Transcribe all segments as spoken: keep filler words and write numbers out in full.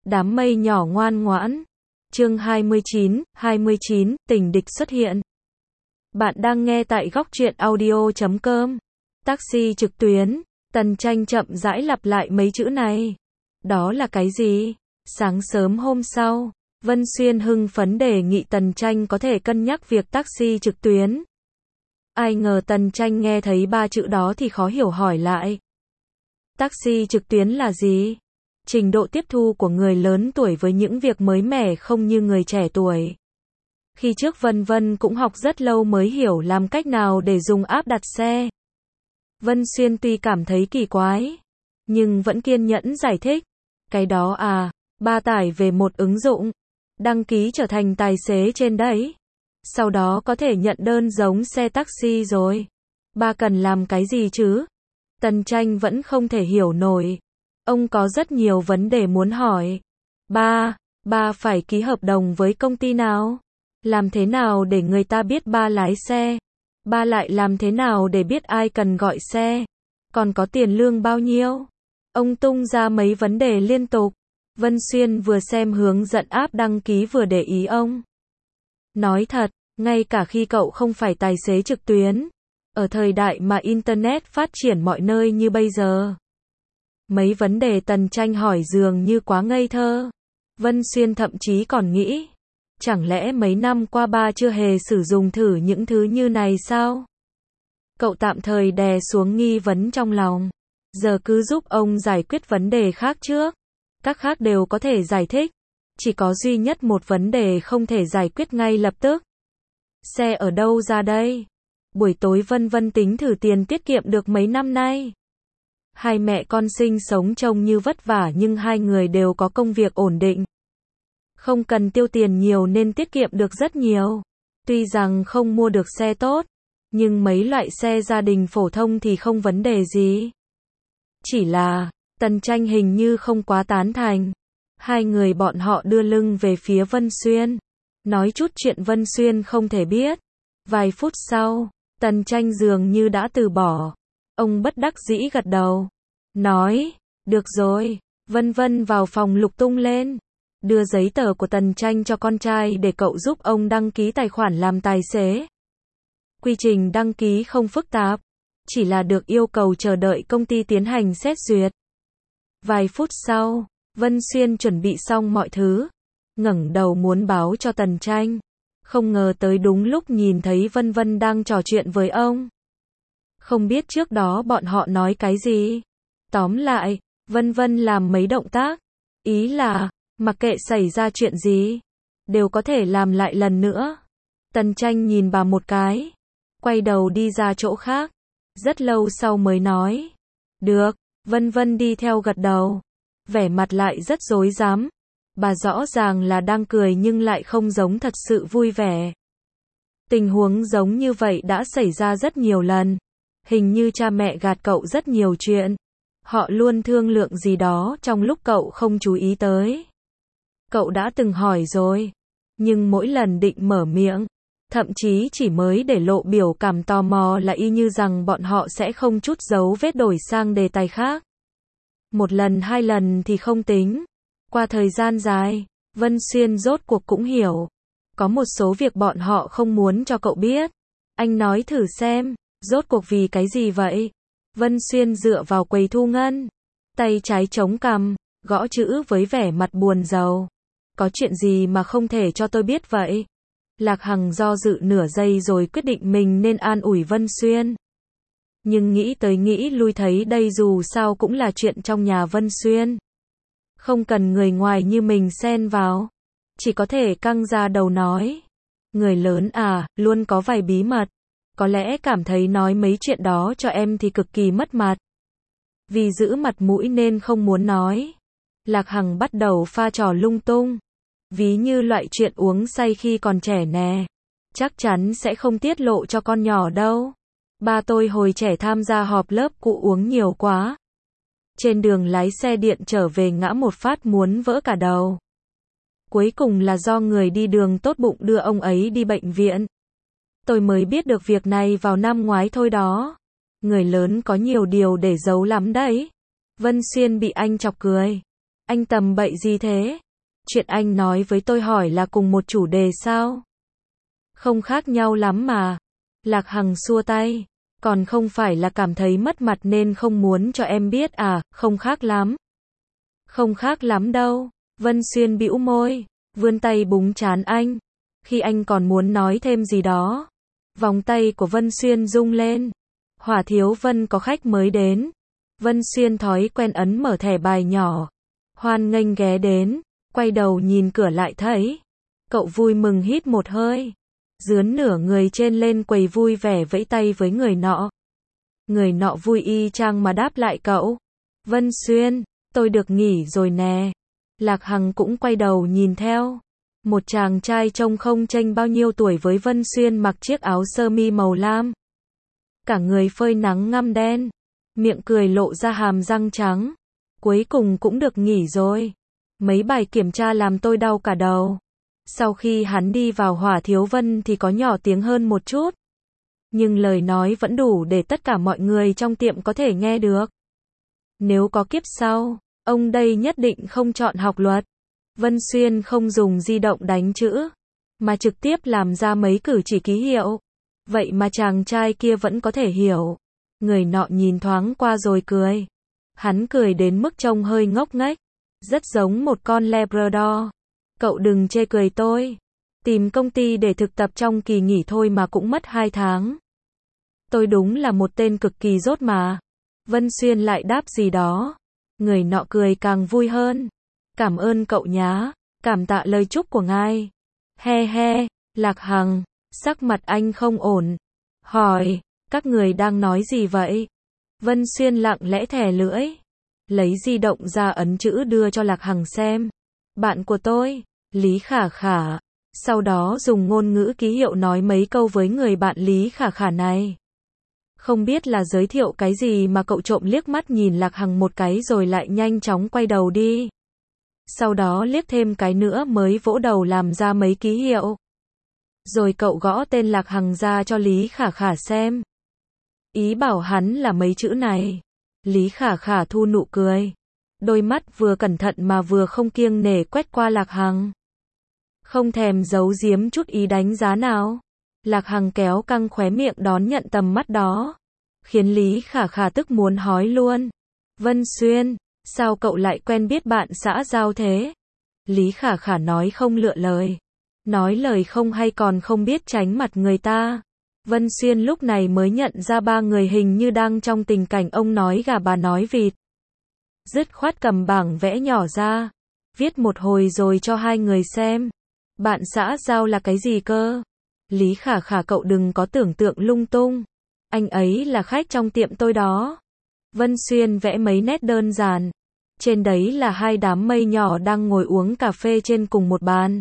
Đám mây nhỏ ngoan ngoãn. Chương hai mươi chín, hai mươi chín, tình địch xuất hiện. Bạn đang nghe tại góc truyện audio chấm com. Taxi trực tuyến. Tần Tranh chậm rãi lặp lại mấy chữ này. Đó là cái gì? Sáng sớm hôm sau, Vân Xuyên hưng phấn đề nghị Tần Tranh có thể cân nhắc việc taxi trực tuyến. Ai ngờ Tần Tranh nghe thấy ba chữ đó thì khó hiểu hỏi lại. Taxi trực tuyến là gì? Trình độ tiếp thu của người lớn tuổi với những việc mới mẻ không như người trẻ tuổi. Khi trước Vân Vân cũng học rất lâu mới hiểu làm cách nào để dùng app đặt xe. Vân Xuyên tuy cảm thấy kỳ quái, nhưng vẫn kiên nhẫn giải thích. Cái đó à, ba tải về một ứng dụng, đăng ký trở thành tài xế trên đấy. Sau đó có thể nhận đơn giống xe taxi rồi. Ba cần làm cái gì chứ? Tần Tranh vẫn không thể hiểu nổi. Ông có rất nhiều vấn đề muốn hỏi. Ba, ba phải ký hợp đồng với công ty nào? Làm thế nào để người ta biết ba lái xe? Ba lại làm thế nào để biết ai cần gọi xe? Còn có tiền lương bao nhiêu? Ông tung ra mấy vấn đề liên tục. Vân Xuyên vừa xem hướng dẫn app đăng ký vừa để ý ông. Nói thật, ngay cả khi cậu không phải tài xế trực tuyến, ở thời đại mà Internet phát triển mọi nơi như bây giờ, mấy vấn đề Tần Tranh hỏi dường như quá ngây thơ. Vân Xuyên thậm chí còn nghĩ, chẳng lẽ mấy năm qua ba chưa hề sử dụng thử những thứ như này sao? Cậu tạm thời đè xuống nghi vấn trong lòng. Giờ cứ giúp ông giải quyết vấn đề khác trước. Các khác đều có thể giải thích. Chỉ có duy nhất một vấn đề không thể giải quyết ngay lập tức. Xe ở đâu ra đây? Buổi tối Vân Vân tính thử tiền tiết kiệm được mấy năm nay. Hai mẹ con sinh sống trông như vất vả nhưng hai người đều có công việc ổn định. Không cần tiêu tiền nhiều nên tiết kiệm được rất nhiều. Tuy rằng không mua được xe tốt, nhưng mấy loại xe gia đình phổ thông thì không vấn đề gì. Chỉ là, Tần Tranh hình như không quá tán thành. Hai người bọn họ đưa lưng về phía Vân Xuyên. Nói chút chuyện Vân Xuyên không thể biết. Vài phút sau, Tần Tranh dường như đã từ bỏ. Ông bất đắc dĩ gật đầu. Nói, được rồi. Vân Vân vào phòng lục tung lên. Đưa giấy tờ của Tần Tranh cho con trai để cậu giúp ông đăng ký tài khoản làm tài xế. Quy trình đăng ký không phức tạp. Chỉ là được yêu cầu chờ đợi công ty tiến hành xét duyệt. Vài phút sau, Vân Xuyên chuẩn bị xong mọi thứ. Ngẩng đầu muốn báo cho Tần Tranh. Không ngờ tới đúng lúc nhìn thấy Vân Vân đang trò chuyện với ông. Không biết trước đó bọn họ nói cái gì. Tóm lại, Vân Vân làm mấy động tác. Ý là, mặc kệ xảy ra chuyện gì, đều có thể làm lại lần nữa. Tần Tranh nhìn bà một cái. Quay đầu đi ra chỗ khác. Rất lâu sau mới nói. Được, Vân Vân đi theo gật đầu. Vẻ mặt lại rất rối rắm. Bà rõ ràng là đang cười nhưng lại không giống thật sự vui vẻ. Tình huống giống như vậy đã xảy ra rất nhiều lần. Hình như cha mẹ gạt cậu rất nhiều chuyện. Họ luôn thương lượng gì đó trong lúc cậu không chú ý tới. Cậu đã từng hỏi rồi. Nhưng mỗi lần định mở miệng, thậm chí chỉ mới để lộ biểu cảm tò mò là y như rằng bọn họ sẽ không chút dấu vết đổi sang đề tài khác. Một lần hai lần thì không tính. Qua thời gian dài, Vân Xuyên rốt cuộc cũng hiểu. Có một số việc bọn họ không muốn cho cậu biết. Anh nói thử xem, rốt cuộc vì cái gì vậy? Vân Xuyên dựa vào quầy thu ngân. Tay trái chống cằm, gõ chữ với vẻ mặt buồn rầu. Có chuyện gì mà không thể cho tôi biết vậy? Lạc Hằng do dự nửa giây rồi quyết định mình nên an ủi Vân Xuyên. Nhưng nghĩ tới nghĩ lui thấy đây dù sao cũng là chuyện trong nhà Vân Xuyên. Không cần người ngoài như mình xen vào. Chỉ có thể căng ra đầu nói. Người lớn à, luôn có vài bí mật. Có lẽ cảm thấy nói mấy chuyện đó cho em thì cực kỳ mất mặt. Vì giữ mặt mũi nên không muốn nói. Lạc Hằng bắt đầu pha trò lung tung. Ví như loại chuyện uống say khi còn trẻ nè. Chắc chắn sẽ không tiết lộ cho con nhỏ đâu. Ba tôi hồi trẻ tham gia họp lớp cụ uống nhiều quá. Trên đường lái xe điện trở về ngã một phát muốn vỡ cả đầu. Cuối cùng là do người đi đường tốt bụng đưa ông ấy đi bệnh viện. Tôi mới biết được việc này vào năm ngoái thôi đó. Người lớn có nhiều điều để giấu lắm đấy. Vân Xuyên bị anh chọc cười. Anh tầm bậy gì thế? Chuyện anh nói với tôi hỏi là cùng một chủ đề sao? Không khác nhau lắm mà. Lạc Hằng xua tay. Còn không phải là cảm thấy mất mặt nên không muốn cho em biết à, không khác lắm. Không khác lắm đâu. Vân Xuyên bĩu môi, vươn tay búng trán anh. Khi anh còn muốn nói thêm gì đó, vòng tay của Vân Xuyên rung lên. Hỏa Thiếu Vân có khách mới đến. Vân Xuyên thói quen ấn mở thẻ bài nhỏ. Hoan nghênh ghé đến, quay đầu nhìn cửa lại thấy. Cậu vui mừng hít một hơi. Dướn nửa người trên lên quầy vui vẻ vẫy tay với người nọ. Người nọ vui y chang mà đáp lại cậu. Vân Xuyên, tôi được nghỉ rồi nè. Lạc Hằng cũng quay đầu nhìn theo. Một chàng trai trông không chênh bao nhiêu tuổi với Vân Xuyên mặc chiếc áo sơ mi màu lam. Cả người phơi nắng ngăm đen. Miệng cười lộ ra hàm răng trắng. Cuối cùng cũng được nghỉ rồi. Mấy bài kiểm tra làm tôi đau cả đầu. Sau khi hắn đi vào Hỏa Thiếu Vân thì có nhỏ tiếng hơn một chút. Nhưng lời nói vẫn đủ để tất cả mọi người trong tiệm có thể nghe được. Nếu có kiếp sau, ông đây nhất định không chọn học luật. Vân Xuyên không dùng di động đánh chữ, mà trực tiếp làm ra mấy cử chỉ ký hiệu. Vậy mà chàng trai kia vẫn có thể hiểu. Người nọ nhìn thoáng qua rồi cười. Hắn cười đến mức trông hơi ngốc nghếch, rất giống một con Labrador. Cậu đừng chê cười tôi. Tìm công ty để thực tập trong kỳ nghỉ thôi mà cũng mất hai tháng. Tôi đúng là một tên cực kỳ dốt mà. Vân Xuyên lại đáp gì đó. Người nọ cười càng vui hơn. Cảm ơn cậu nhá. Cảm tạ lời chúc của ngài. He he, Lạc Hằng. Sắc mặt anh không ổn. Hỏi, các người đang nói gì vậy? Vân Xuyên lặng lẽ thè lưỡi. Lấy di động ra ấn chữ đưa cho Lạc Hằng xem. Bạn của tôi, Lý Khả Khả. Sau đó dùng ngôn ngữ ký hiệu nói mấy câu với người bạn Lý Khả Khả này. Không biết là giới thiệu cái gì mà cậu trộm liếc mắt nhìn Lạc Hằng một cái rồi lại nhanh chóng quay đầu đi. Sau đó liếc thêm cái nữa mới vỗ đầu làm ra mấy ký hiệu. Rồi cậu gõ tên Lạc Hằng ra cho Lý Khả Khả xem. Ý bảo hắn là mấy chữ này. Lý Khả Khả thu nụ cười. Đôi mắt vừa cẩn thận mà vừa không kiêng nể quét qua Lạc Hằng. Không thèm giấu giếm chút ý đánh giá nào. Lạc Hằng kéo căng khóe miệng đón nhận tầm mắt đó. Khiến Lý Khả Khả tức muốn hói luôn. Vân Xuyên, sao cậu lại quen biết bạn xã giao thế? Lý Khả Khả nói không lựa lời. Nói lời không hay còn không biết tránh mặt người ta. Vân Xuyên lúc này mới nhận ra ba người hình như đang trong tình cảnh ông nói gà bà nói vịt. Dứt khoát cầm bảng vẽ nhỏ ra. Viết một hồi rồi cho hai người xem. Bạn xã giao là cái gì cơ? Lý Khả Khả cậu đừng có tưởng tượng lung tung. Anh ấy là khách trong tiệm tôi đó. Vân Xuyên vẽ mấy nét đơn giản. Trên đấy là hai đám mây nhỏ đang ngồi uống cà phê trên cùng một bàn.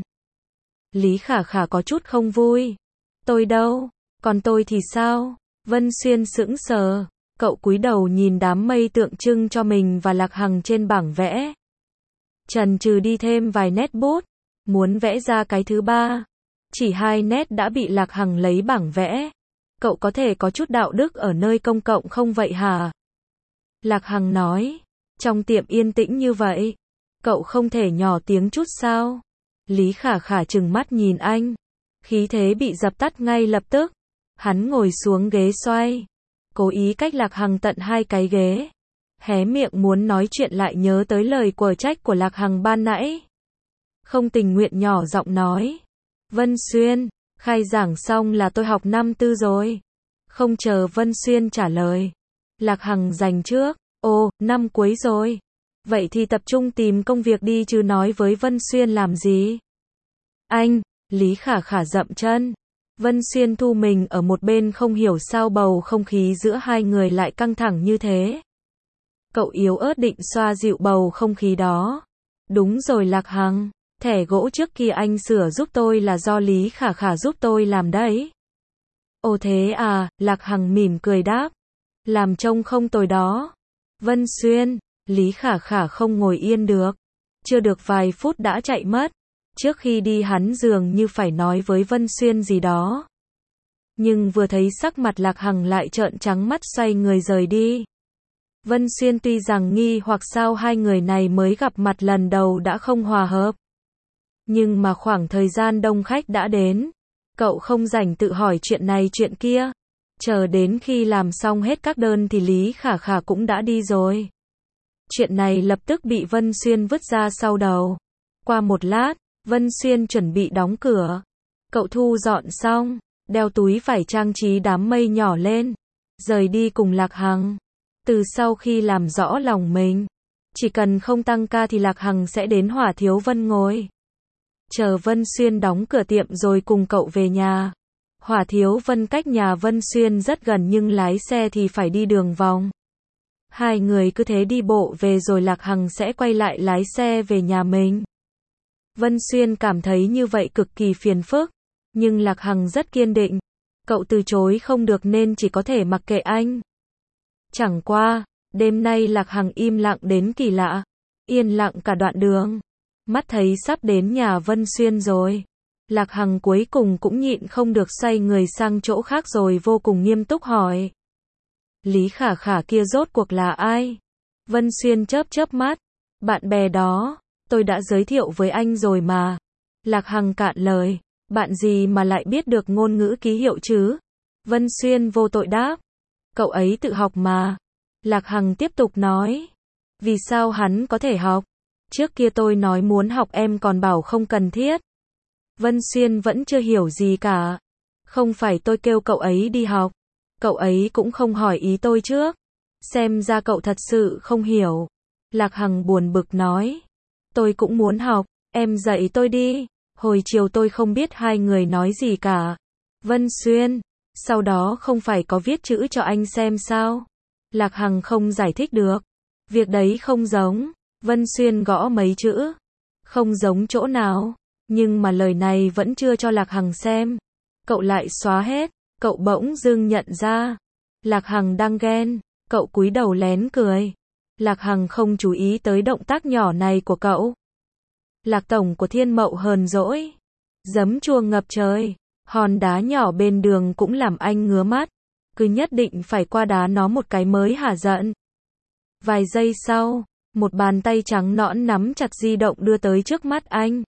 Lý Khả Khả có chút không vui. Tôi đâu? Còn tôi thì sao? Vân Xuyên sững sờ. Cậu cúi đầu nhìn đám mây tượng trưng cho mình và Lạc Hằng trên bảng vẽ. Chần chừ đi thêm vài nét bút. Muốn vẽ ra cái thứ ba. Chỉ hai nét đã bị Lạc Hằng lấy bảng vẽ. Cậu có thể có chút đạo đức ở nơi công cộng không vậy hả? Lạc Hằng nói. Trong tiệm yên tĩnh như vậy. Cậu không thể nhỏ tiếng chút sao? Lý Khả Khả trừng mắt nhìn anh. Khí thế bị dập tắt ngay lập tức. Hắn ngồi xuống ghế xoay. Cố ý cách Lạc Hằng tận hai cái ghế. Hé miệng muốn nói chuyện lại nhớ tới lời quở trách của Lạc Hằng ban nãy. Không tình nguyện nhỏ giọng nói. Vân Xuyên, khai giảng xong là tôi học năm tư rồi. Không chờ Vân Xuyên trả lời. Lạc Hằng giành trước. Ồ, năm cuối rồi. Vậy thì tập trung tìm công việc đi chứ nói với Vân Xuyên làm gì? Anh, Lý Khả Khả dậm chân. Vân Xuyên thu mình ở một bên không hiểu sao bầu không khí giữa hai người lại căng thẳng như thế. Cậu yếu ớt định xoa dịu bầu không khí đó. Đúng rồi Lạc Hằng, thẻ gỗ trước kia anh sửa giúp tôi là do Lý Khả Khả giúp tôi làm đấy. Ồ thế à, Lạc Hằng mỉm cười đáp. Làm trông không tồi đó. Vân Xuyên, Lý Khả Khả không ngồi yên được. Chưa được vài phút đã chạy mất. Trước khi đi hắn dường như phải nói với Vân Xuyên gì đó. Nhưng vừa thấy sắc mặt Lạc Hằng lại trợn trắng mắt xoay người rời đi. Vân Xuyên tuy rằng nghi hoặc sao hai người này mới gặp mặt lần đầu đã không hòa hợp. Nhưng mà khoảng thời gian đông khách đã đến. Cậu không rảnh tự hỏi chuyện này chuyện kia. Chờ đến khi làm xong hết các đơn thì Lý Khả Khả cũng đã đi rồi. Chuyện này lập tức bị Vân Xuyên vứt ra sau đầu. Qua một lát, Vân Xuyên chuẩn bị đóng cửa. Cậu thu dọn xong, đeo túi vải trang trí đám mây nhỏ lên, rời đi cùng Lạc Hằng. Từ sau khi làm rõ lòng mình, chỉ cần không tăng ca thì Lạc Hằng sẽ đến Hỏa Thiếu Vân ngồi. Chờ Vân Xuyên đóng cửa tiệm rồi cùng cậu về nhà. Hỏa Thiếu Vân cách nhà Vân Xuyên rất gần nhưng lái xe thì phải đi đường vòng. Hai người cứ thế đi bộ về rồi Lạc Hằng sẽ quay lại lái xe về nhà mình. Vân Xuyên cảm thấy như vậy cực kỳ phiền phức, nhưng Lạc Hằng rất kiên định. Cậu từ chối không được nên chỉ có thể mặc kệ anh. Chẳng qua, đêm nay Lạc Hằng im lặng đến kỳ lạ, yên lặng cả đoạn đường. Mắt thấy sắp đến nhà Vân Xuyên rồi. Lạc Hằng cuối cùng cũng nhịn không được xoay người sang chỗ khác rồi vô cùng nghiêm túc hỏi. Lý Khả Khả kia rốt cuộc là ai? Vân Xuyên chớp chớp mắt. Bạn bè đó, tôi đã giới thiệu với anh rồi mà. Lạc Hằng cạn lời. Bạn gì mà lại biết được ngôn ngữ ký hiệu chứ? Vân Xuyên vô tội đáp. Cậu ấy tự học mà. Lạc Hằng tiếp tục nói. Vì sao hắn có thể học? Trước kia tôi nói muốn học em còn bảo không cần thiết. Vân Xuyên vẫn chưa hiểu gì cả. Không phải tôi kêu cậu ấy đi học. Cậu ấy cũng không hỏi ý tôi trước. Xem ra cậu thật sự không hiểu. Lạc Hằng buồn bực nói. Tôi cũng muốn học, em dạy tôi đi. Hồi chiều tôi không biết hai người nói gì cả. Vân Xuyên, sau đó không phải có viết chữ cho anh xem sao? Lạc Hằng không giải thích được. Việc đấy không giống. Vân Xuyên gõ mấy chữ. Không giống chỗ nào. Nhưng mà lời này vẫn chưa cho Lạc Hằng xem. Cậu lại xóa hết. Cậu bỗng dưng nhận ra. Lạc Hằng đang ghen. Cậu cúi đầu lén cười. Lạc Hằng không chú ý tới động tác nhỏ này của cậu. Lạc tổng của Thiên Mậu hờn dỗi. Giấm chua ngập trời. Hòn đá nhỏ bên đường cũng làm anh ngứa mắt. Cứ nhất định phải qua đá nó một cái mới hả giận. Vài giây sau, một bàn tay trắng nõn nắm chặt di động đưa tới trước mắt anh.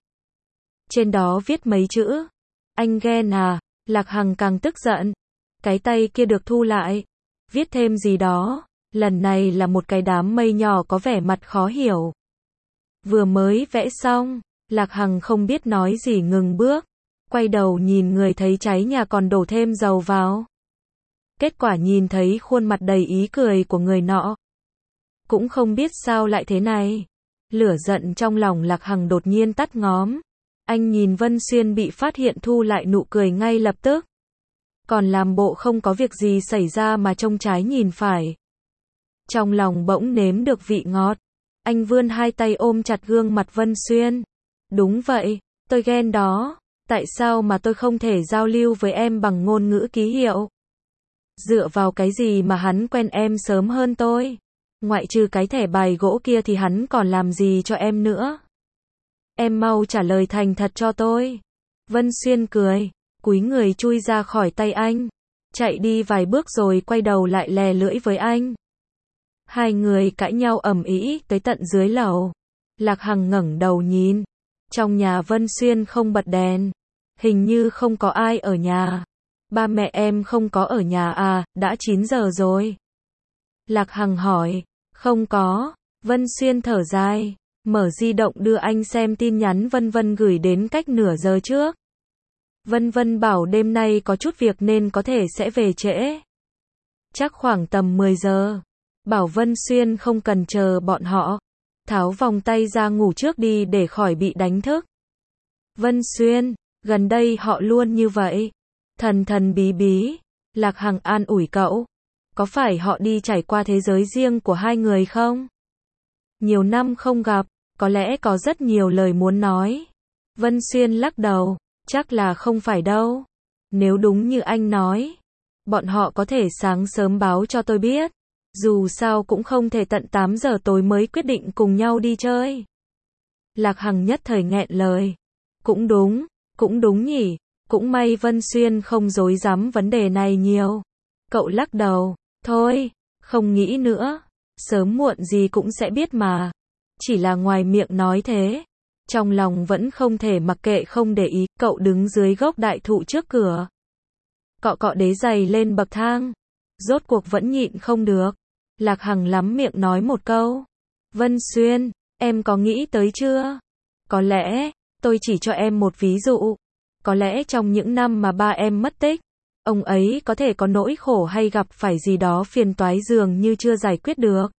Trên đó viết mấy chữ. Anh ghen à? Lạc Hằng càng tức giận. Cái tay kia được thu lại. Viết thêm gì đó. Lần này là một cái đám mây nhỏ có vẻ mặt khó hiểu. Vừa mới vẽ xong, Lạc Hằng không biết nói gì ngừng bước. Quay đầu nhìn người thấy cháy nhà còn đổ thêm dầu vào. Kết quả nhìn thấy khuôn mặt đầy ý cười của người nọ. Cũng không biết sao lại thế này. Lửa giận trong lòng Lạc Hằng đột nhiên tắt ngóm. Anh nhìn Vân Xuyên bị phát hiện thu lại nụ cười ngay lập tức. Còn làm bộ không có việc gì xảy ra mà trông trái nhìn phải. Trong lòng bỗng nếm được vị ngọt. Anh vươn hai tay ôm chặt gương mặt Vân Xuyên. Đúng vậy, tôi ghen đó. Tại sao mà tôi không thể giao lưu với em bằng ngôn ngữ ký hiệu? Dựa vào cái gì mà hắn quen em sớm hơn tôi? Ngoại trừ cái thẻ bài gỗ kia thì hắn còn làm gì cho em nữa? Em mau trả lời thành thật cho tôi. Vân Xuyên cười, cúi người chui ra khỏi tay anh. Chạy đi vài bước rồi quay đầu lại lè lưỡi với anh. Hai người cãi nhau ầm ĩ tới tận dưới lầu. Lạc Hằng ngẩng đầu nhìn. Trong nhà Vân Xuyên không bật đèn. Hình như không có ai ở nhà. Ba mẹ em không có ở nhà à, đã chín giờ rồi. Lạc Hằng hỏi. Không có. Vân Xuyên thở dài. Mở di động đưa anh xem tin nhắn Vân Vân gửi đến cách nửa giờ trước. Vân Vân bảo đêm nay có chút việc nên có thể sẽ về trễ. Chắc khoảng tầm mười giờ. Bảo Vân Xuyên không cần chờ bọn họ. Tháo vòng tay ra ngủ trước đi để khỏi bị đánh thức. Vân Xuyên, gần đây họ luôn như vậy. Thần thần bí bí. Lạc Hằng an ủi cậu. Có phải họ đi trải qua thế giới riêng của hai người không? Nhiều năm không gặp, có lẽ có rất nhiều lời muốn nói. Vân Xuyên lắc đầu. Chắc là không phải đâu. Nếu đúng như anh nói, bọn họ có thể sáng sớm báo cho tôi biết. Dù sao cũng không thể tận tám giờ tối mới quyết định cùng nhau đi chơi. Lạc Hằng nhất thời nghẹn lời. Cũng đúng, cũng đúng nhỉ. Cũng may Vân Xuyên không dối dám vấn đề này nhiều. Cậu lắc đầu. Thôi, không nghĩ nữa. Sớm muộn gì cũng sẽ biết mà. Chỉ là ngoài miệng nói thế, trong lòng vẫn không thể mặc kệ không để ý. Cậu đứng dưới gốc đại thụ trước cửa, cọ cọ đế giày lên bậc thang. Rốt cuộc vẫn nhịn không được. Lạc Hằng lắm miệng nói một câu. Vân Xuyên, em có nghĩ tới chưa? Có lẽ, tôi chỉ cho em một ví dụ. Có lẽ trong những năm mà ba em mất tích, ông ấy có thể có nỗi khổ hay gặp phải gì đó phiền toái dường như chưa giải quyết được.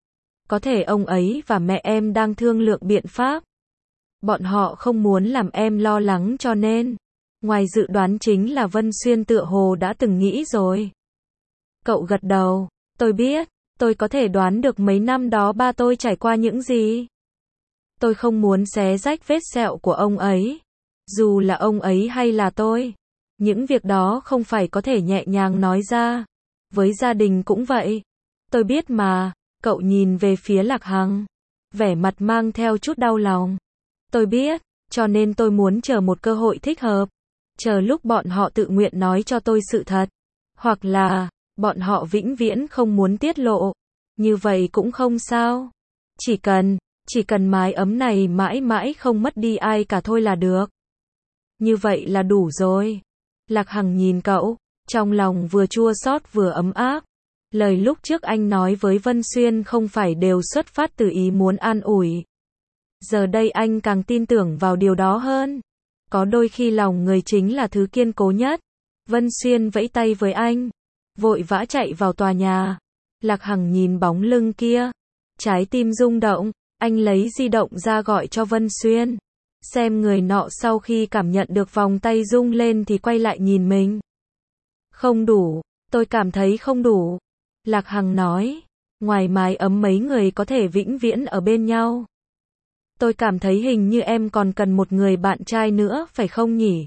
Có thể ông ấy và mẹ em đang thương lượng biện pháp. Bọn họ không muốn làm em lo lắng cho nên. Ngoài dự đoán chính là Vân Xuyên tựa hồ đã từng nghĩ rồi. Cậu gật đầu. Tôi biết, tôi có thể đoán được mấy năm đó ba tôi trải qua những gì. Tôi không muốn xé rách vết sẹo của ông ấy. Dù là ông ấy hay là tôi. Những việc đó không phải có thể nhẹ nhàng nói ra. Với gia đình cũng vậy. Tôi biết mà. Cậu nhìn về phía Lạc Hằng. Vẻ mặt mang theo chút đau lòng. Tôi biết, cho nên tôi muốn chờ một cơ hội thích hợp. Chờ lúc bọn họ tự nguyện nói cho tôi sự thật. Hoặc là, bọn họ vĩnh viễn không muốn tiết lộ. Như vậy cũng không sao. Chỉ cần, chỉ cần mái ấm này mãi mãi không mất đi ai cả thôi là được. Như vậy là đủ rồi. Lạc Hằng nhìn cậu, trong lòng vừa chua xót vừa ấm áp. Lời lúc trước anh nói với Vân Xuyên không phải đều xuất phát từ ý muốn an ủi. Giờ đây anh càng tin tưởng vào điều đó hơn. Có đôi khi lòng người chính là thứ kiên cố nhất. Vân Xuyên vẫy tay với anh, vội vã chạy vào tòa nhà. Lạc Hằng nhìn bóng lưng kia, trái tim rung động. Anh lấy di động ra gọi cho Vân Xuyên. Xem người nọ sau khi cảm nhận được vòng tay rung lên thì quay lại nhìn mình. Không đủ, tôi cảm thấy không đủ. Lạc Hằng nói, ngoài mái ấm mấy người có thể vĩnh viễn ở bên nhau. Tôi cảm thấy hình như em còn cần một người bạn trai nữa phải không nhỉ?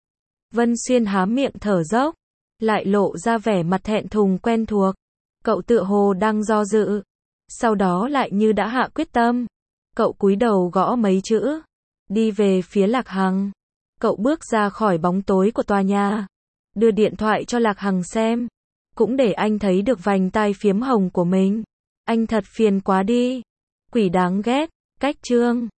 Vân Xuyên há miệng thở dốc, lại lộ ra vẻ mặt thẹn thùng quen thuộc. Cậu tựa hồ đang do dự, sau đó lại như đã hạ quyết tâm. Cậu cúi đầu gõ mấy chữ, đi về phía Lạc Hằng. Cậu bước ra khỏi bóng tối của tòa nhà, đưa điện thoại cho Lạc Hằng xem, cũng để anh thấy được vành tai phiếm hồng của mình. Anh thật phiền quá đi. Quỷ đáng ghét. Cách chương